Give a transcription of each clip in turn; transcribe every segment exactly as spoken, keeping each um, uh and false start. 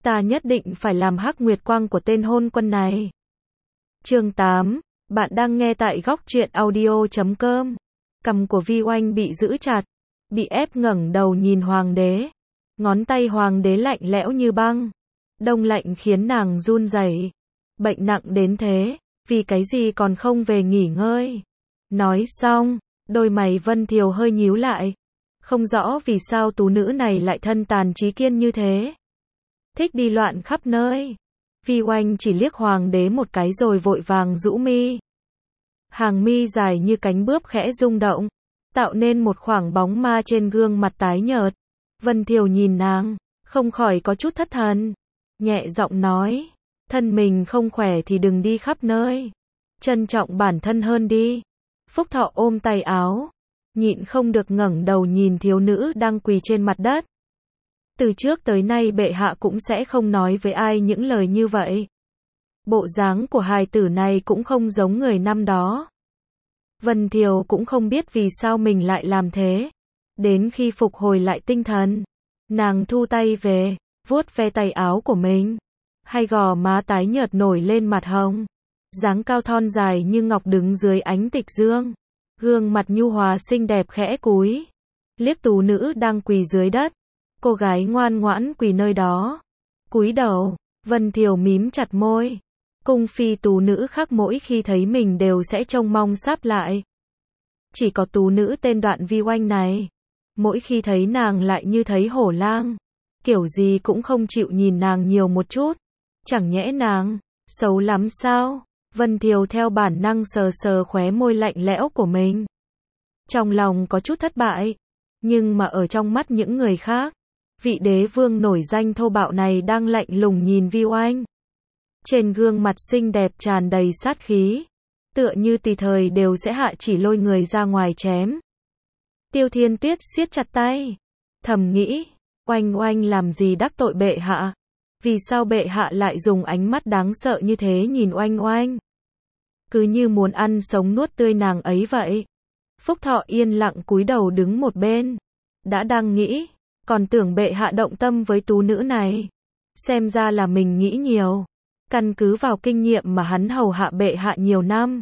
Ta nhất định phải làm hắc nguyệt quang của tên hôn quân này. Chương tám. Bạn đang nghe tại góc truyện audio chấm com. Cằm của Vi Oanh bị giữ chặt, bị ép ngẩng đầu nhìn hoàng đế. Ngón tay hoàng đế lạnh lẽo như băng, đông lạnh khiến nàng run rẩy. Bệnh nặng đến thế, vì cái gì còn không về nghỉ ngơi? Nói xong, đôi mày Vân Thiều hơi nhíu lại. Không rõ vì sao tú nữ này lại thân tàn trí kiên như thế. Thích đi loạn khắp nơi. Vi Oanh chỉ liếc hoàng đế một cái rồi vội vàng rũ mi. Hàng mi dài như cánh bướm khẽ rung động, tạo nên một khoảng bóng ma trên gương mặt tái nhợt. Vân Thiều nhìn nàng, không khỏi có chút thất thần. Nhẹ giọng nói, thân mình không khỏe thì đừng đi khắp nơi. Trân trọng bản thân hơn đi. Phúc Thọ ôm tay áo, nhịn không được ngẩng đầu nhìn thiếu nữ đang quỳ trên mặt đất. Từ trước tới nay bệ hạ cũng sẽ không nói với ai những lời như vậy. Bộ dáng của hài tử này cũng không giống người năm đó. Vân Thiều cũng không biết vì sao mình lại làm thế. Đến khi phục hồi lại tinh thần, nàng thu tay về, vuốt ve tay áo của mình. Hai gò má tái nhợt nổi lên mặt hồng. Dáng cao thon dài như ngọc đứng dưới ánh tịch dương. Gương mặt nhu hòa xinh đẹp khẽ cúi. Liếc tú nữ đang quỳ dưới đất. Cô gái ngoan ngoãn quỳ nơi đó. Cúi đầu, Vân Thiều mím chặt môi. Cung phi tú nữ khác mỗi khi thấy mình đều sẽ trông mong sáp lại. Chỉ có tú nữ tên Đoạn Vi Oanh này, mỗi khi thấy nàng lại như thấy hổ lang. Kiểu gì cũng không chịu nhìn nàng nhiều một chút. Chẳng nhẽ nàng xấu lắm sao? Vân Thiều theo bản năng sờ sờ khóe môi lạnh lẽo của mình. Trong lòng có chút thất bại. Nhưng mà ở trong mắt những người khác, vị đế vương nổi danh thô bạo này đang lạnh lùng nhìn Vi Oanh. Trên gương mặt xinh đẹp tràn đầy sát khí. Tựa như tùy thời đều sẽ hạ chỉ lôi người ra ngoài chém. Tiêu Thiên Tuyết siết chặt tay. Thầm nghĩ, Oanh Oanh làm gì đắc tội bệ hạ? Vì sao bệ hạ lại dùng ánh mắt đáng sợ như thế nhìn Oanh Oanh? Cứ như muốn ăn sống nuốt tươi nàng ấy vậy. Phúc Thọ yên lặng cúi đầu đứng một bên. Đã đang nghĩ, còn tưởng bệ hạ động tâm với tú nữ này. Xem ra là mình nghĩ nhiều. Căn cứ vào kinh nghiệm mà hắn hầu hạ bệ hạ nhiều năm,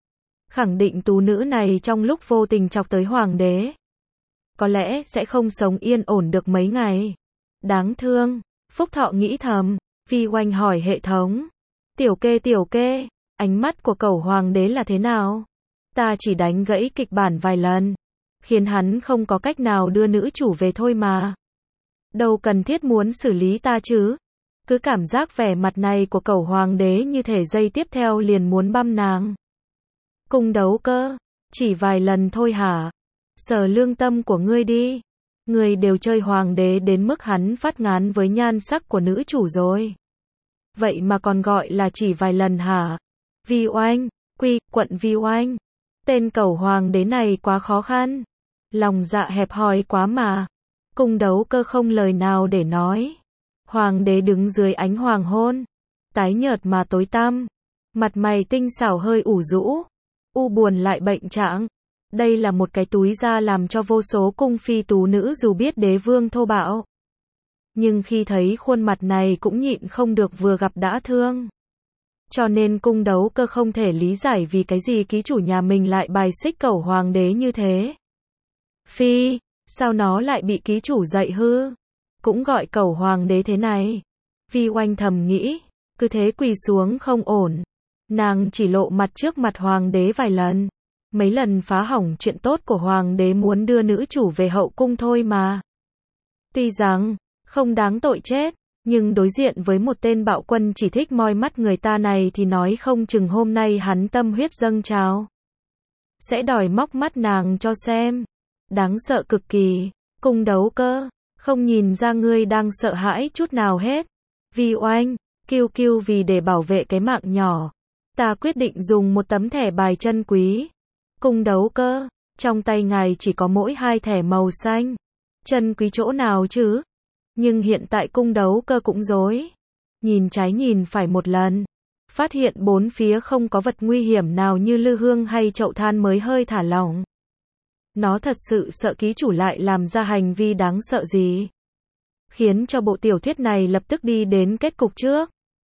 khẳng định tú nữ này trong lúc vô tình chọc tới hoàng đế, có lẽ sẽ không sống yên ổn được mấy ngày. Đáng thương, Phúc Thọ nghĩ thầm. Vi Oanh hỏi hệ thống. Tiểu kê tiểu kê, ánh mắt của cẩu hoàng đế là thế nào? Ta chỉ đánh gãy kịch bản vài lần, khiến hắn không có cách nào đưa nữ chủ về thôi mà. Đâu cần thiết muốn xử lý ta chứ. Cứ cảm giác vẻ mặt này của cẩu hoàng đế như thể giây tiếp theo liền muốn băm nàng. Cung đấu cơ, chỉ vài lần thôi hả? Sờ lương tâm của ngươi đi. Ngươi đều chơi hoàng đế đến mức hắn phát ngán với nhan sắc của nữ chủ rồi. Vậy mà còn gọi là chỉ vài lần hả? Vi Oanh, quy, quận Vi Oanh. Tên cẩu hoàng đế này quá khó khăn. Lòng dạ hẹp hòi quá mà. Cung đấu cơ không lời nào để nói. Hoàng đế đứng dưới ánh hoàng hôn, tái nhợt mà tối tăm, mặt mày tinh xảo hơi ủ rũ, u buồn lại bệnh trạng. Đây là một cái túi da làm cho vô số cung phi tú nữ dù biết đế vương thô bạo, nhưng khi thấy khuôn mặt này cũng nhịn không được vừa gặp đã thương. Cho nên cung đấu cơ không thể lý giải vì cái gì ký chủ nhà mình lại bài xích cẩu hoàng đế như thế. Phi, sao nó lại bị ký chủ dạy hư? Cũng gọi cẩu hoàng đế thế này. Vi Oanh thầm nghĩ, cứ thế quỳ xuống không ổn. Nàng chỉ lộ mặt trước mặt hoàng đế vài lần. Mấy lần phá hỏng chuyện tốt của hoàng đế muốn đưa nữ chủ về hậu cung thôi mà. Tuy rằng, không đáng tội chết, nhưng đối diện với một tên bạo quân chỉ thích moi mắt người ta này thì nói không chừng hôm nay hắn tâm huyết dâng trào. Sẽ đòi móc mắt nàng cho xem. Đáng sợ cực kỳ. Cung đấu cơ, không nhìn ra ngươi đang sợ hãi chút nào hết. Vi Oanh, kiêu kiêu vì để bảo vệ cái mạng nhỏ, ta quyết định dùng một tấm thẻ bài chân quý. Cung đấu cơ, trong tay ngài chỉ có mỗi hai thẻ màu xanh. Chân quý chỗ nào chứ? Nhưng hiện tại cung đấu cơ cũng rối. Nhìn trái nhìn phải một lần, phát hiện bốn phía không có vật nguy hiểm nào như lư hương hay chậu than mới hơi thả lỏng. Nó thật sự sợ ký chủ lại làm ra hành vi đáng sợ gì. khiến cho bộ tiểu thuyết này lập tức đi đến kết cục trước.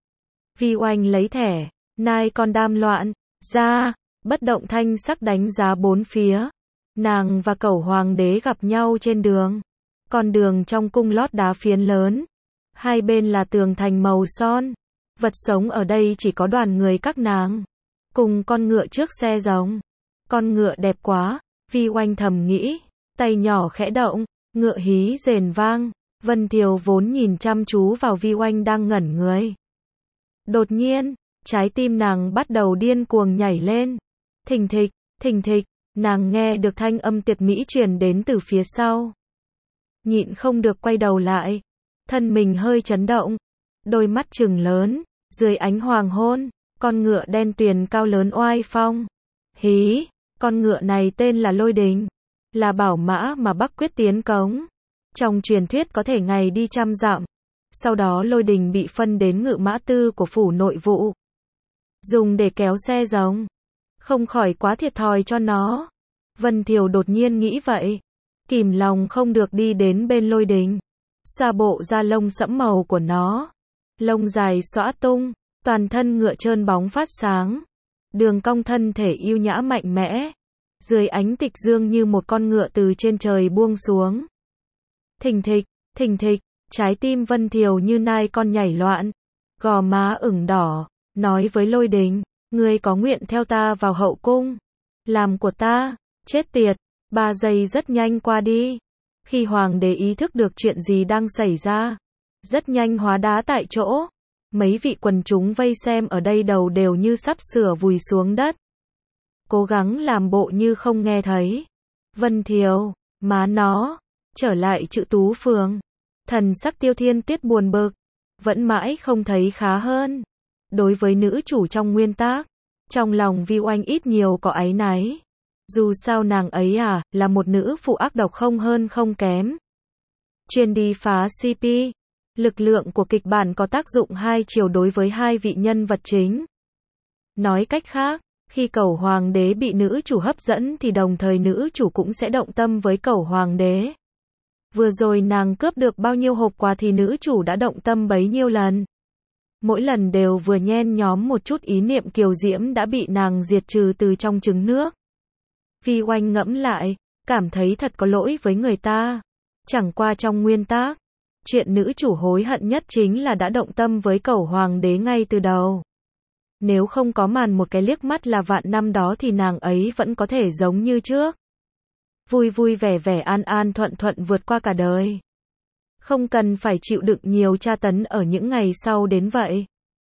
Vi Oanh lấy thẻ, nai con đam loạn, ra, bất động thanh sắc đánh giá bốn phía. Nàng và Cẩu Hoàng đế gặp nhau trên đường. Con đường trong cung lót đá phiến lớn. Hai bên là tường thành màu son. Vật sống ở đây chỉ có đoàn người các nàng. Cùng con ngựa trước xe rồng. Con ngựa đẹp quá, Vi Oanh thầm nghĩ. Tay nhỏ khẽ động, ngựa hí rền vang. Vân Thiều vốn nhìn chăm chú vào Vi Oanh đang ngẩn người. Đột nhiên, trái tim nàng bắt đầu điên cuồng nhảy lên. Thình thịch, thình thịch, nàng nghe được thanh âm tuyệt mỹ truyền đến từ phía sau. Nhịn không được quay đầu lại. Thân mình hơi chấn động. Đôi mắt trừng lớn, dưới ánh hoàng hôn, con ngựa đen tuyền cao lớn oai phong. Hí, con ngựa này tên là Lôi Đình. Là bảo mã mà Bắc Quyết tiến cống. Trong truyền thuyết có thể ngày đi trăm dặm. Sau đó Lôi Đình bị phân đến ngự mã tư của phủ nội vụ. Dùng để kéo xe rồng. Không khỏi quá thiệt thòi cho nó. Vân Thiều đột nhiên nghĩ vậy. Kìm lòng không được đi đến bên Lôi Đình. Xoa bộ da lông sẫm màu của nó. Lông dài xõa tung, toàn thân ngựa trơn bóng phát sáng. Đường cong thân thể yêu nhã mạnh mẽ. Dưới ánh tịch dương như một con ngựa từ trên trời buông xuống. Thình thịch, thình thịch, trái tim Vân Thiều như nai con nhảy loạn. Gò má ửng đỏ, nói với Lôi Đình, ngươi có nguyện theo ta vào hậu cung. Làm của ta, chết tiệt, ba giây rất nhanh qua đi. Khi hoàng đế ý thức được chuyện gì đang xảy ra, rất nhanh hóa đá tại chỗ. Mấy vị quần chúng vây xem ở đây đầu đều như sắp sửa vùi xuống đất. Cố gắng làm bộ như không nghe thấy. Vân Thiều, má nó, trở lại Chữ Tú Phường. Thần sắc Tiêu Thiên Tuyết buồn bực, vẫn mãi không thấy khá hơn. Đối với nữ chủ trong nguyên tác, trong lòng Vi Oanh ít nhiều có áy náy. Dù sao nàng ấy à, là một nữ phụ ác độc không hơn không kém. Chuyên đi phá xê pê. Lực lượng của kịch bản có tác dụng hai chiều đối với hai vị nhân vật chính. Nói cách khác, khi Cẩu Hoàng đế bị nữ chủ hấp dẫn thì đồng thời nữ chủ cũng sẽ động tâm với Cẩu Hoàng đế. Vừa rồi nàng cướp được bao nhiêu hộp quà thì nữ chủ đã động tâm bấy nhiêu lần. Mỗi lần đều vừa nhen nhóm một chút ý niệm kiều diễm đã bị nàng diệt trừ từ trong trứng nước. Vi Oanh ngẫm lại, cảm thấy thật có lỗi với người ta. Chẳng qua trong nguyên tác, chuyện nữ chủ hối hận nhất chính là đã động tâm với Cẩu Hoàng đế ngay từ đầu. Nếu không có màn một cái liếc mắt là vạn năm đó thì nàng ấy vẫn có thể giống như trước. Vui vui vẻ vẻ an an thuận thuận vượt qua cả đời. Không cần phải chịu đựng nhiều tra tấn ở những ngày sau đến vậy.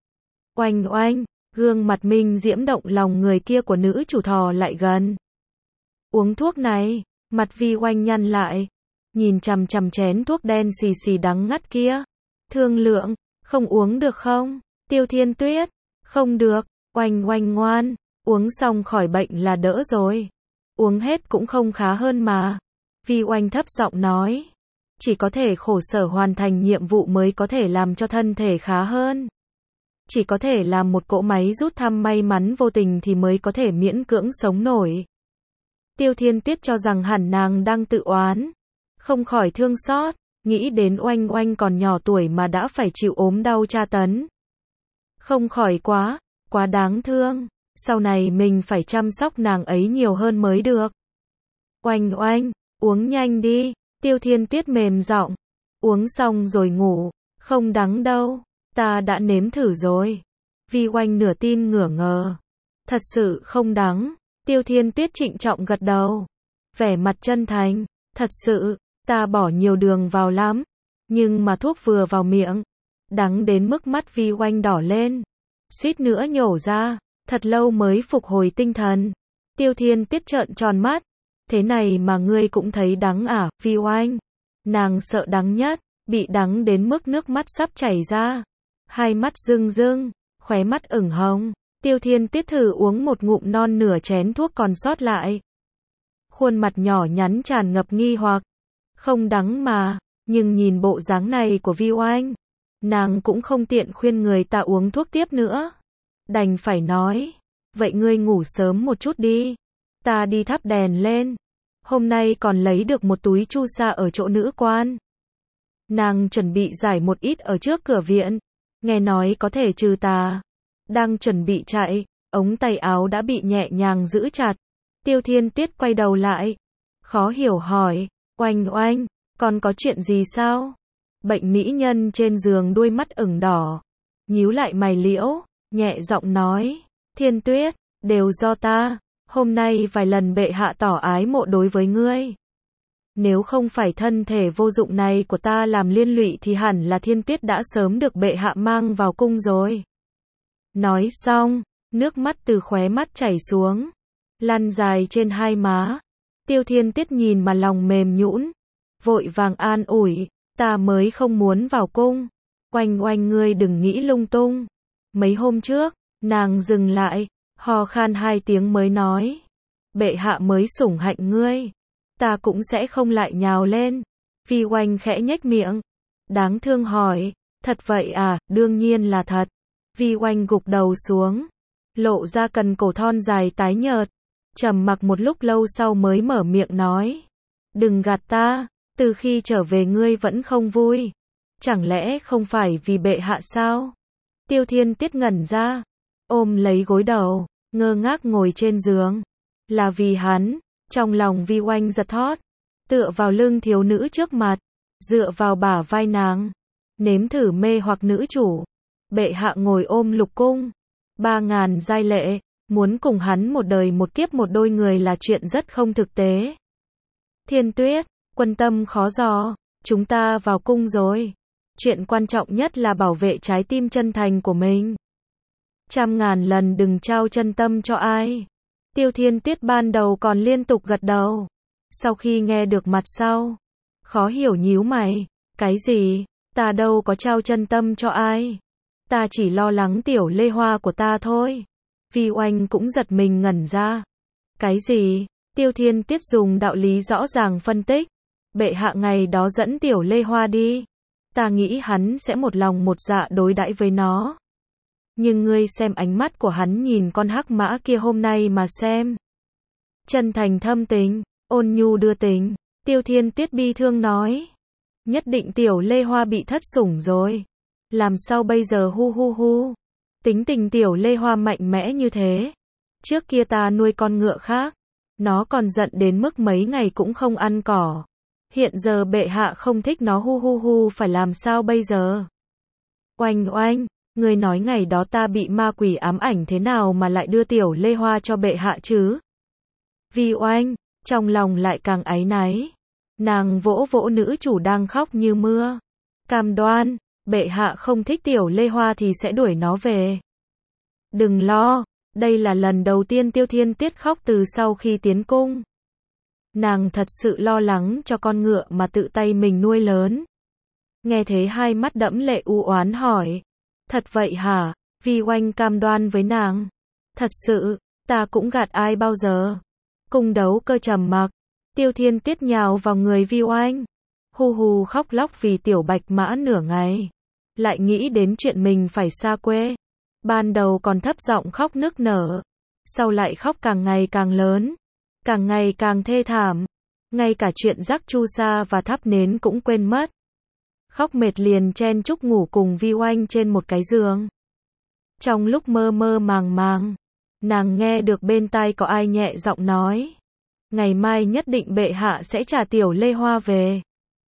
Oanh oanh, gương mặt minh diễm động lòng người kia của nữ chủ thò lại gần. Uống thuốc này, mặt Vi Oanh nhăn lại. Nhìn chằm chằm chén thuốc đen xì xì đắng ngắt kia. Thương lượng, không uống được không? Tiêu Thiên Tuyết, không được, Oanh oanh ngoan, uống xong khỏi bệnh là đỡ rồi. Uống hết cũng không khá hơn mà. Vi Oanh thấp giọng nói. Chỉ có thể khổ sở hoàn thành nhiệm vụ mới có thể làm cho thân thể khá hơn. Chỉ có thể làm một cỗ máy rút thăm may mắn vô tình thì mới có thể miễn cưỡng sống nổi. Tiêu Thiên Tuyết cho rằng hẳn nàng đang tự oán. Không khỏi thương xót, nghĩ đến Oanh Oanh còn nhỏ tuổi mà đã phải chịu ốm đau tra tấn. Không khỏi quá, quá đáng thương. Sau này mình phải chăm sóc nàng ấy nhiều hơn mới được. Oanh Oanh, uống nhanh đi. Tiêu Thiên Tuyết mềm giọng. Uống xong rồi ngủ. Không đắng đâu. Ta đã nếm thử rồi. Vi Oanh nửa tin nửa ngờ. Thật sự không đắng. Tiêu Thiên Tuyết trịnh trọng gật đầu. Vẻ mặt chân thành. Thật sự, ta bỏ nhiều đường vào lắm. Nhưng mà thuốc vừa vào miệng. Đắng đến mức mắt Vi Oanh đỏ lên. Suýt nữa nhổ ra. Thật lâu mới phục hồi tinh thần. Tiêu Thiên Tuyết trợn tròn mắt. Thế này mà ngươi cũng thấy đắng à, Vi Oanh? Nàng sợ đắng nhất, bị đắng đến mức nước mắt sắp chảy ra. Hai mắt rưng rưng, khóe mắt ửng hồng. Tiêu Thiên Tuyết thử uống một ngụm non nửa chén thuốc còn sót lại. Khuôn mặt nhỏ nhắn tràn ngập nghi hoặc. Không đắng mà, nhưng nhìn bộ dáng này của Vi Oanh, nàng cũng không tiện khuyên người ta uống thuốc tiếp nữa. Đành phải nói, vậy ngươi ngủ sớm một chút đi. Ta đi thắp đèn lên. Hôm nay còn lấy được một túi chu sa ở chỗ nữ quan. Nàng chuẩn bị giải một ít ở trước cửa viện, nghe nói có thể trừ tà. Đang chuẩn bị chạy, ống tay áo đã bị nhẹ nhàng giữ chặt. Tiêu Thiên Tuyết quay đầu lại, khó hiểu hỏi, Oanh Oanh, còn có chuyện gì sao? Bệnh mỹ nhân trên giường đuôi mắt ửng đỏ, nhíu lại mày liễu, nhẹ giọng nói, Thiên Tuyết, đều do ta, hôm nay vài lần bệ hạ tỏ ái mộ đối với ngươi. Nếu không phải thân thể vô dụng này của ta làm liên lụy thì hẳn là Thiên Tuyết đã sớm được bệ hạ mang vào cung rồi. Nói xong, nước mắt từ khóe mắt chảy xuống, lăn dài trên hai má. Tiêu Thiên Tuyết nhìn mà lòng mềm nhũn, vội vàng an ủi, ta mới không muốn vào cung. Oanh Oanh ngươi đừng nghĩ lung tung. Mấy hôm trước, nàng dừng lại, ho khan hai tiếng mới nói, bệ hạ mới sủng hạnh ngươi, ta cũng sẽ không lại nhào lên. Vi Oanh khẽ nhếch miệng, đáng thương hỏi, thật vậy à? Đương nhiên là thật. Vi Oanh gục đầu xuống, lộ ra cần cổ thon dài tái nhợt, trầm mặc một lúc lâu sau mới mở miệng nói, đừng gạt ta, từ khi trở về ngươi vẫn không vui, chẳng lẽ không phải vì bệ hạ sao? Tiêu Thiên Tuyết ngẩn ra, ôm lấy gối đầu, ngơ ngác ngồi trên giường, là vì hắn. Trong lòng Vi Oanh giật thót, tựa vào lưng thiếu nữ trước mặt, dựa vào bả vai nàng, nếm thử mê hoặc nữ chủ. Bệ hạ ngồi ôm lục cung, ba ngàn giai lệ, muốn cùng hắn một đời một kiếp một đôi người là chuyện rất không thực tế. Thiên Tuyết, quân tâm khó dò, chúng ta vào cung rồi. Chuyện quan trọng nhất là bảo vệ trái tim chân thành của mình. Trăm ngàn lần đừng trao chân tâm cho ai. Tiêu Thiên Tuyết ban đầu còn liên tục gật đầu. Sau khi nghe được mặt sau, khó hiểu nhíu mày. Cái gì? Ta đâu có trao chân tâm cho ai. Ta chỉ lo lắng tiểu Lê Hoa của ta thôi. Vi Oanh cũng giật mình ngẩn ra. Cái gì? Tiêu Thiên Tuyết dùng đạo lý rõ ràng phân tích. Bệ hạ ngày đó dẫn tiểu Lê Hoa đi. Ta nghĩ hắn sẽ một lòng một dạ đối đãi với nó. Nhưng ngươi xem ánh mắt của hắn nhìn con hắc mã kia hôm nay mà xem. Chân thành thâm tình, ôn nhu đưa tình. Tiêu Thiên Tuyết bi thương nói. Nhất định tiểu Lê Hoa bị thất sủng rồi. Làm sao bây giờ hu hu hu. Tính tình tiểu Lê Hoa mạnh mẽ như thế. Trước kia ta nuôi con ngựa khác. Nó còn giận đến mức mấy ngày cũng không ăn cỏ. Hiện giờ bệ hạ không thích nó hu hu hu phải làm sao bây giờ. Oanh Oanh. Ngươi nói ngày đó ta bị ma quỷ ám ảnh thế nào mà lại đưa tiểu Lê Hoa cho bệ hạ chứ? Vi Oanh, trong lòng lại càng áy náy. Nàng vỗ vỗ nữ chủ đang khóc như mưa. Cam đoan, bệ hạ không thích tiểu Lê Hoa thì sẽ đuổi nó về. Đừng lo, đây là lần đầu tiên Tiêu Thiên Tuyết khóc từ sau khi tiến cung. Nàng thật sự lo lắng cho con ngựa mà tự tay mình nuôi lớn. Nghe thế hai mắt đẫm lệ u oán hỏi. Thật vậy hả? Vi Oanh cam đoan với nàng. Thật sự, ta cũng gạt ai bao giờ. Cung Đấu Cơ trầm mặc. Tiêu Thiên Tuyết nhào vào người Vi Oanh. Hu hu khóc lóc vì tiểu bạch mã nửa ngày. Lại nghĩ đến chuyện mình phải xa quê. Ban đầu còn thấp giọng khóc nức nở. Sau lại khóc càng ngày càng lớn. Càng ngày càng thê thảm. Ngay cả chuyện rắc chu sa và thắp nến cũng quên mất. Khóc mệt liền chen chúc ngủ cùng Vi Oanh trên một cái giường. Trong lúc mơ mơ màng màng, nàng nghe được bên tai có ai nhẹ giọng nói. Ngày mai nhất định bệ hạ sẽ trả tiểu Lê Hoa về.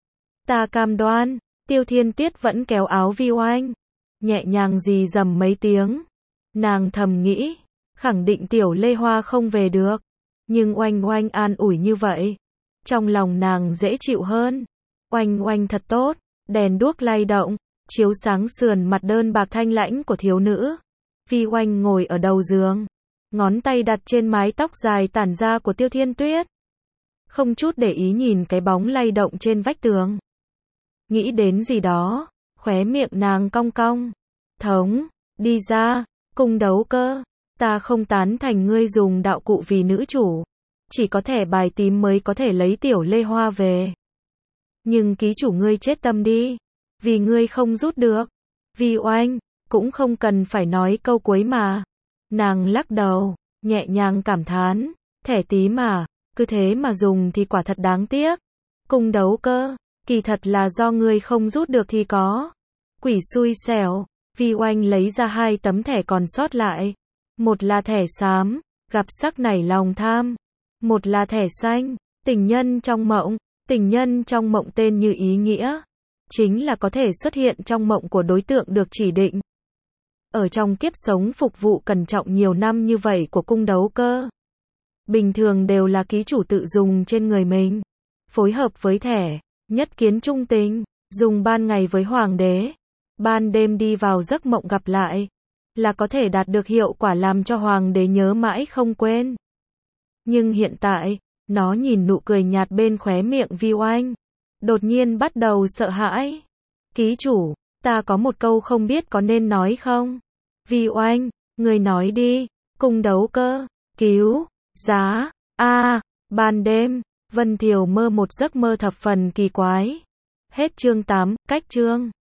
Ta cam đoan. Tiêu Thiên Tuyết vẫn kéo áo Vi Oanh, nhẹ nhàng rì rầm mấy tiếng. Nàng thầm nghĩ, khẳng định tiểu Lê Hoa không về được. Nhưng Oanh Oanh an ủi như vậy, trong lòng nàng dễ chịu hơn. Oanh Oanh thật tốt. Đèn đuốc lay động, chiếu sáng sườn mặt đơn bạc thanh lãnh của thiếu nữ. Vi Oanh ngồi ở đầu giường, ngón tay đặt trên mái tóc dài tản ra của Tiêu Thiên Tuyết. Không chút để ý nhìn cái bóng lay động trên vách tường. Nghĩ đến gì đó, khóe miệng nàng cong cong. Thống, đi ra, Cung Đấu Cơ, ta không tán thành ngươi dùng đạo cụ vì nữ chủ. Chỉ có thẻ bài tím mới có thể lấy tiểu Lê Hoa về. Nhưng ký chủ ngươi chết tâm đi, vì ngươi không rút được. Vi Oanh, cũng không cần phải nói câu cuối mà. Nàng lắc đầu, nhẹ nhàng cảm thán, thẻ tím mà, cứ thế mà dùng thì quả thật đáng tiếc. Cung Đấu Cơ, Kỳ thật là do ngươi không rút được thì có. Quỷ xui xẻo. Vi Oanh lấy ra hai tấm thẻ còn sót lại. Một là thẻ xám, gặp sắc nảy lòng tham. Một là thẻ xanh, tình nhân trong mộng. Tình nhân trong mộng tên như ý nghĩa. Chính là có thể xuất hiện trong mộng của đối tượng được chỉ định. Ở trong kiếp sống phục vụ cẩn trọng nhiều năm như vậy của cung đấu cơ. Bình thường đều là ký chủ tự dùng trên người mình. Phối hợp với thẻ, nhất kiến trung tình, dùng ban ngày với hoàng đế. Ban đêm đi vào giấc mộng gặp lại. Là có thể đạt được hiệu quả làm cho hoàng đế nhớ mãi không quên. Nhưng hiện tại, nó nhìn nụ cười nhạt bên khóe miệng Vi Oanh. Đột nhiên bắt đầu sợ hãi. Ký chủ, ta có một câu không biết có nên nói không? Vi Oanh, người nói đi. Cung đấu cơ, cứu, giá, a ban đêm, Vân Thiều mơ một giấc mơ thập phần kỳ quái. Hết chương tám, cách chương.